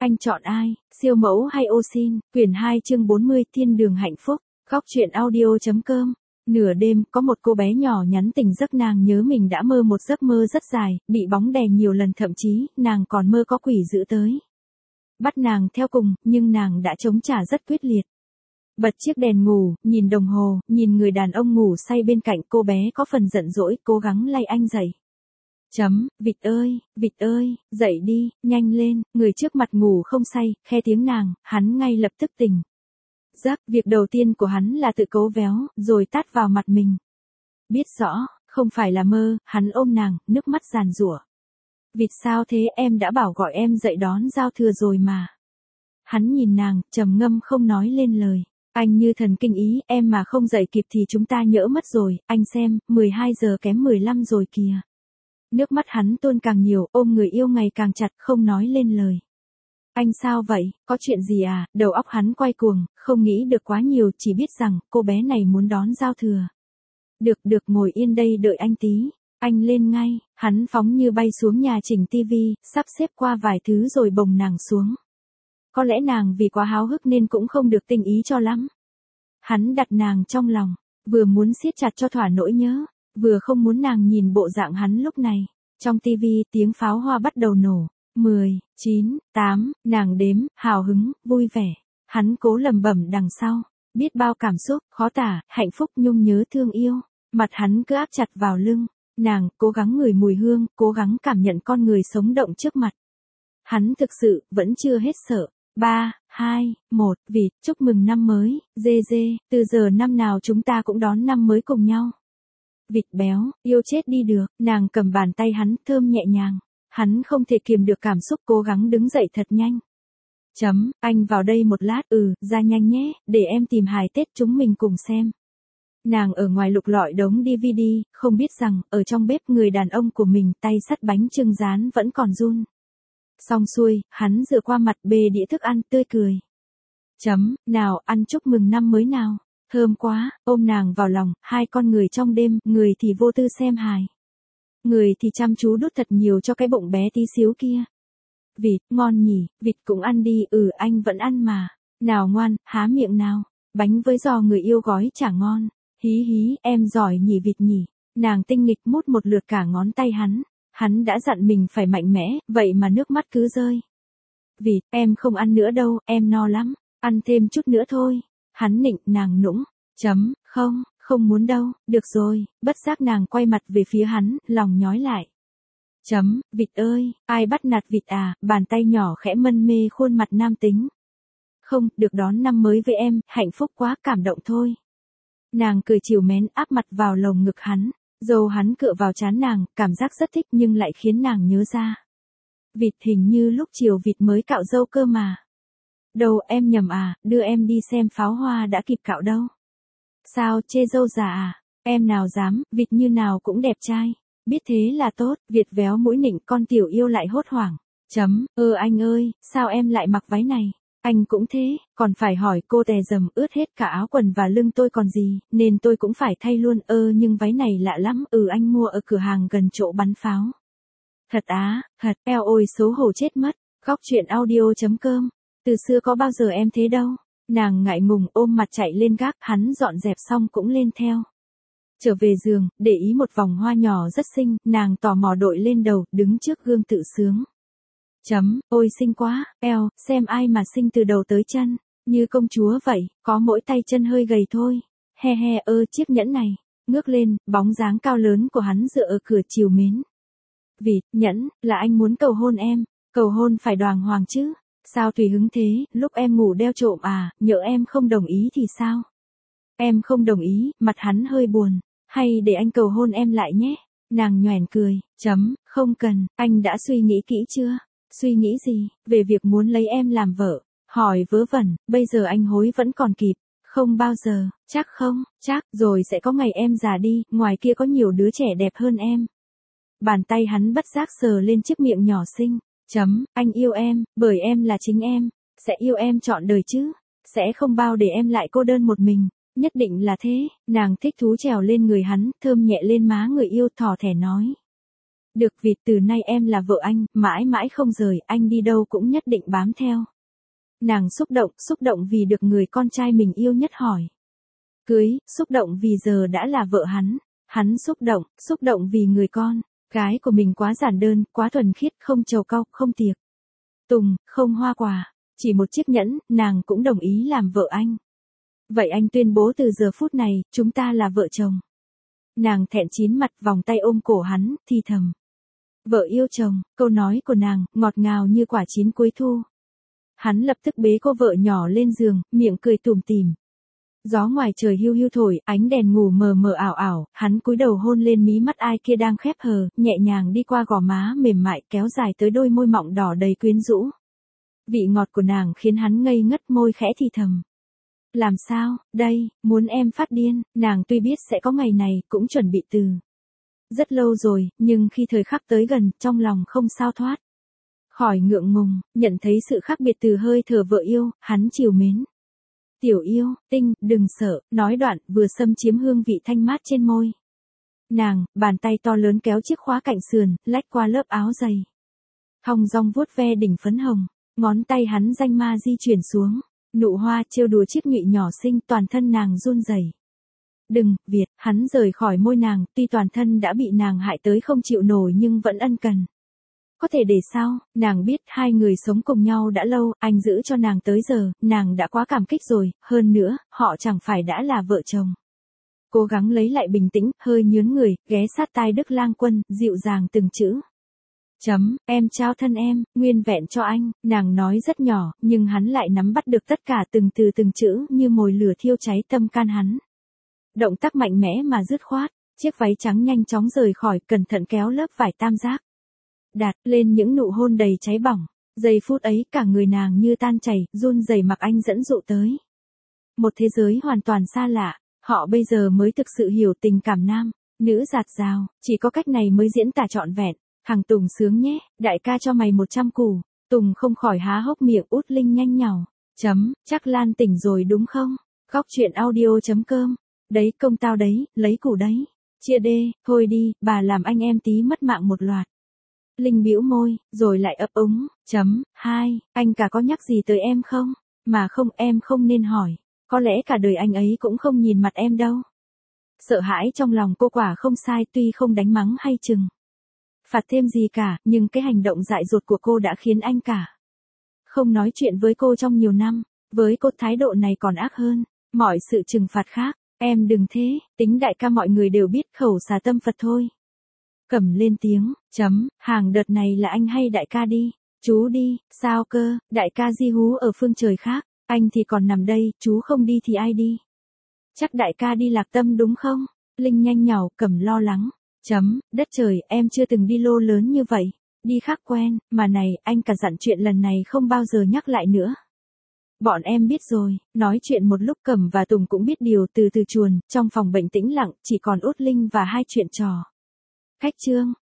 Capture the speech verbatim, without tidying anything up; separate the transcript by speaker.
Speaker 1: Anh chọn ai, siêu mẫu hay ô sin? Quyển hai chương bốn mươi Thiên đường hạnh phúc. Góc truyện audio chấm com. Nửa đêm, có một cô bé nhỏ nhắn tỉnh giấc, nàng nhớ mình đã mơ một giấc mơ rất dài, bị bóng đè nhiều lần, thậm chí, nàng còn mơ có quỷ dữ tới bắt nàng theo cùng, nhưng nàng đã chống trả rất quyết liệt. Bật chiếc đèn ngủ, nhìn đồng hồ, nhìn người đàn ông ngủ say bên cạnh, cô bé có phần giận dỗi, cố gắng lay anh dậy. Chấm, vịt ơi, vịt ơi, dậy đi, nhanh lên, người trước mặt ngủ không say, khe tiếng nàng, hắn ngay lập tức tỉnh giấc. Việc đầu tiên của hắn là tự cố véo, rồi tát vào mặt mình. Biết rõ, không phải là mơ, hắn ôm nàng, nước mắt giàn giụa. Vịt sao thế, em đã bảo gọi em dậy đón giao thừa rồi mà. Hắn nhìn nàng, trầm ngâm không nói lên lời. Anh như thần kinh ý, em mà không dậy kịp thì chúng ta nhỡ mất rồi, anh xem, mười hai giờ kém mười lăm rồi kìa. Nước mắt hắn tuôn càng nhiều, ôm người yêu ngày càng chặt, không nói lên lời. Anh sao vậy, có chuyện gì à? Đầu óc hắn quay cuồng, không nghĩ được quá nhiều, chỉ biết rằng, cô bé này muốn đón giao thừa. Được, được, ngồi yên đây đợi anh tí. Anh lên ngay, hắn phóng như bay xuống nhà chỉnh tivi, sắp xếp qua vài thứ rồi bồng nàng xuống. Có lẽ nàng vì quá háo hức nên cũng không được tinh ý cho lắm. Hắn đặt nàng trong lòng, vừa muốn siết chặt cho thỏa nỗi nhớ, vừa không muốn nàng nhìn bộ dạng hắn lúc này. Trong tivi, tiếng pháo hoa bắt đầu nổ. mười, chín, tám, nàng đếm, hào hứng, vui vẻ. Hắn cố lẩm bẩm đằng sau, biết bao cảm xúc, khó tả, hạnh phúc, nhung nhớ, thương yêu. Mặt hắn cứ áp chặt vào lưng. Nàng, cố gắng ngửi mùi hương, cố gắng cảm nhận con người sống động trước mặt. Hắn thực sự, vẫn chưa hết sợ. ba, hai, một, vịt, chúc mừng năm mới, dê dê, từ giờ năm nào chúng ta cũng đón năm mới cùng nhau. Vịt béo, yêu chết đi được, nàng cầm bàn tay hắn, thơm nhẹ nhàng. Hắn không thể kiềm được cảm xúc, cố gắng đứng dậy thật nhanh. Chấm, anh vào đây một lát, ừ, ra nhanh nhé, để em tìm hài Tết chúng mình cùng xem. Nàng ở ngoài lục lọi đống đê vê đê, không biết rằng, ở trong bếp người đàn ông của mình tay sắt bánh chưng rán vẫn còn run. Xong xuôi, hắn dựa qua mặt bê đĩa thức ăn, tươi cười. Chấm, nào, ăn chúc mừng năm mới nào. Thơm quá, ôm nàng vào lòng, hai con người trong đêm, người thì vô tư xem hài. Người thì chăm chú đút thật nhiều cho cái bụng bé tí xíu kia. Vịt, ngon nhỉ, vịt cũng ăn đi, ừ anh vẫn ăn mà. Nào ngoan, há miệng nào. Bánh với giò người yêu gói chả ngon. Hí hí, em giỏi nhỉ vịt nhỉ. Nàng tinh nghịch mút một lượt cả ngón tay hắn. Hắn đã dặn mình phải mạnh mẽ, vậy mà nước mắt cứ rơi. Vịt, em không ăn nữa đâu, em no lắm. Ăn thêm chút nữa thôi. Hắn nịnh, nàng nũng. Chấm, không, không muốn đâu, được rồi, bất giác nàng quay mặt về phía hắn, lòng nhói lại. Chấm, vịt ơi, ai bắt nạt vịt à, bàn tay nhỏ khẽ mân mê khuôn mặt nam tính. Không, được đón năm mới với em, hạnh phúc quá, cảm động thôi. Nàng cười trìu mến áp mặt vào lồng ngực hắn, dầu hắn cựa vào trán nàng, cảm giác rất thích nhưng lại khiến nàng nhớ ra. Vịt hình như lúc chiều vịt mới cạo râu cơ mà. Đâu em nhầm à, đưa em đi xem pháo hoa đã kịp cạo đâu. Sao, chê dâu già à? Em nào dám, vịt như nào cũng đẹp trai. Biết thế là tốt, Việt véo mũi nịnh, con tiểu yêu lại hốt hoảng. Chấm, ơ anh ơi, sao em lại mặc váy này? Anh cũng thế, còn phải hỏi cô tè dầm ướt hết cả áo quần và lưng tôi còn gì, nên tôi cũng phải thay luôn. Ơ nhưng váy này lạ lắm, ừ anh mua ở cửa hàng gần chỗ bắn pháo. Thật á, thật, eo ôi xấu hổ chết mất. Góc truyện audio chấm com. Từ xưa có bao giờ em thế đâu. Nàng ngại ngùng ôm mặt chạy lên gác, hắn dọn dẹp xong cũng lên theo. Trở về giường, để ý một vòng hoa nhỏ rất xinh, nàng tò mò đội lên đầu, đứng trước gương tự sướng. Chấm, ôi xinh quá, eo, xem ai mà xinh từ đầu tới chân, như công chúa vậy, có mỗi tay chân hơi gầy thôi. He he ơ chiếc nhẫn này, ngước lên, bóng dáng cao lớn của hắn dựa ở cửa chiều mến. Vịt, nhẫn, là anh muốn cầu hôn em, cầu hôn phải đoàng hoàng chứ. Sao tùy hứng thế, lúc em ngủ đeo trộm à, nhỡ em không đồng ý thì sao? Em không đồng ý, mặt hắn hơi buồn, hay để anh cầu hôn em lại nhé. Nàng nhoẻn cười, chấm, không cần, anh đã suy nghĩ kỹ chưa? Suy nghĩ gì, về việc muốn lấy em làm vợ? Hỏi vớ vẩn, bây giờ anh hối vẫn còn kịp, không bao giờ, chắc không, chắc, rồi sẽ có ngày em già đi, ngoài kia có nhiều đứa trẻ đẹp hơn em. Bàn tay hắn bất giác sờ lên chiếc miệng nhỏ xinh. Chấm, anh yêu em, bởi em là chính em, sẽ yêu em trọn đời chứ, sẽ không bao để em lại cô đơn một mình, nhất định là thế. Nàng thích thú trèo lên người hắn, thơm nhẹ lên má người yêu, thỏ thẻ nói. Được vịt, từ nay em là vợ anh, mãi mãi không rời, anh đi đâu cũng nhất định bám theo. Nàng xúc động, xúc động vì được người con trai mình yêu nhất hỏi. Cưới, xúc động vì giờ đã là vợ hắn. Hắn xúc động, xúc động vì người con. Gái của mình quá giản đơn, quá thuần khiết, không trầu cau, không tiệc tùng, không hoa quả. Chỉ một chiếc nhẫn, nàng cũng đồng ý làm vợ anh. Vậy anh tuyên bố từ giờ phút này, chúng ta là vợ chồng. Nàng thẹn chín mặt, vòng tay ôm cổ hắn, thì thầm. Vợ yêu chồng, câu nói của nàng, ngọt ngào như quả chín cuối thu. Hắn lập tức bế cô vợ nhỏ lên giường, miệng cười tủm tỉm. Gió ngoài trời hiu hiu thổi, ánh đèn ngủ mờ mờ ảo ảo, hắn cúi đầu hôn lên mí mắt ai kia đang khép hờ, nhẹ nhàng đi qua gò má mềm mại kéo dài tới đôi môi mọng đỏ đầy quyến rũ. Vị ngọt của nàng khiến hắn ngây ngất, môi khẽ thì thầm. Làm sao, đây, muốn em phát điên. Nàng tuy biết sẽ có ngày này, cũng chuẩn bị từ rất lâu rồi, nhưng khi thời khắc tới gần, trong lòng không sao thoát khỏi ngượng ngùng, nhận thấy sự khác biệt từ hơi thở vợ yêu, hắn trìu mến. Tiểu yêu, tinh, đừng sợ, nói đoạn, vừa xâm chiếm hương vị thanh mát trên môi. Nàng, bàn tay to lớn kéo chiếc khóa cạnh sườn, lách qua lớp áo dày. Thong dong vuốt ve đỉnh phấn hồng, ngón tay hắn danh ma di chuyển xuống. Nụ hoa trêu đùa chiếc nhụy nhỏ xinh, toàn thân nàng run rẩy. Đừng, Việt, hắn rời khỏi môi nàng, tuy toàn thân đã bị nàng hại tới không chịu nổi nhưng vẫn ân cần. Có thể để sao, nàng biết hai người sống cùng nhau đã lâu, anh giữ cho nàng tới giờ, nàng đã quá cảm kích rồi, hơn nữa, họ chẳng phải đã là vợ chồng. Cố gắng lấy lại bình tĩnh, hơi nhướng người, ghé sát tai Đức Lang Quân, dịu dàng từng chữ. Chấm, em trao thân em, nguyên vẹn cho anh, nàng nói rất nhỏ, nhưng hắn lại nắm bắt được tất cả từng từ từng chữ như mồi lửa thiêu cháy tâm can hắn. Động tác mạnh mẽ mà dứt khoát, chiếc váy trắng nhanh chóng rời khỏi, cẩn thận kéo lớp vải tam giác. Đạt lên những nụ hôn đầy cháy bỏng, giây phút ấy cả người nàng như tan chảy, run rẩy mặc anh dẫn dụ tới. Một thế giới hoàn toàn xa lạ, họ bây giờ mới thực sự hiểu tình cảm nam, nữ dạt dào, chỉ có cách này mới diễn tả trọn vẹn. Thằng Tùng sướng nhé, đại ca cho mày một trăm củ. Tùng không khỏi há hốc miệng, út Linh nhanh nhảu. Chấm, chắc Lan tỉnh rồi đúng không? Góc truyện audio chấm com. Đấy công tao đấy, lấy củ đấy. Chia đê, thôi đi, bà làm anh em tí mất mạng một loạt. Linh bĩu môi, rồi lại ấp úng. Chấm, hai, anh cả có nhắc gì tới em không? Mà không, em không nên hỏi. Có lẽ cả đời anh ấy cũng không nhìn mặt em đâu. Sợ hãi trong lòng cô quả không sai, tuy không đánh mắng hay chừng phạt thêm gì cả, nhưng cái hành động dại dột của cô đã khiến anh cả không nói chuyện với cô trong nhiều năm. Với cô thái độ này còn ác hơn mọi sự trừng phạt khác. Em đừng thế, tính đại ca mọi người đều biết, khẩu xà tâm Phật thôi. Cầm lên tiếng. Chấm, hàng đợt này là anh hay đại ca đi? Chú đi, sao cơ, đại ca di hú ở phương trời khác, anh thì còn nằm đây, chú không đi thì ai đi? Chắc đại ca đi Lạc Tâm đúng không? Linh nhanh nhảu, Cầm lo lắng. Chấm, đất trời, em chưa từng đi lô lớn như vậy. Đi khác quen, mà này, anh cả dặn chuyện lần này không bao giờ nhắc lại nữa. Bọn em biết rồi. Nói chuyện một lúc Cẩm và Tùng cũng biết điều, từ từ chuồn, trong phòng bệnh tĩnh lặng, chỉ còn Út Linh và hai chuyện trò. Cách chương.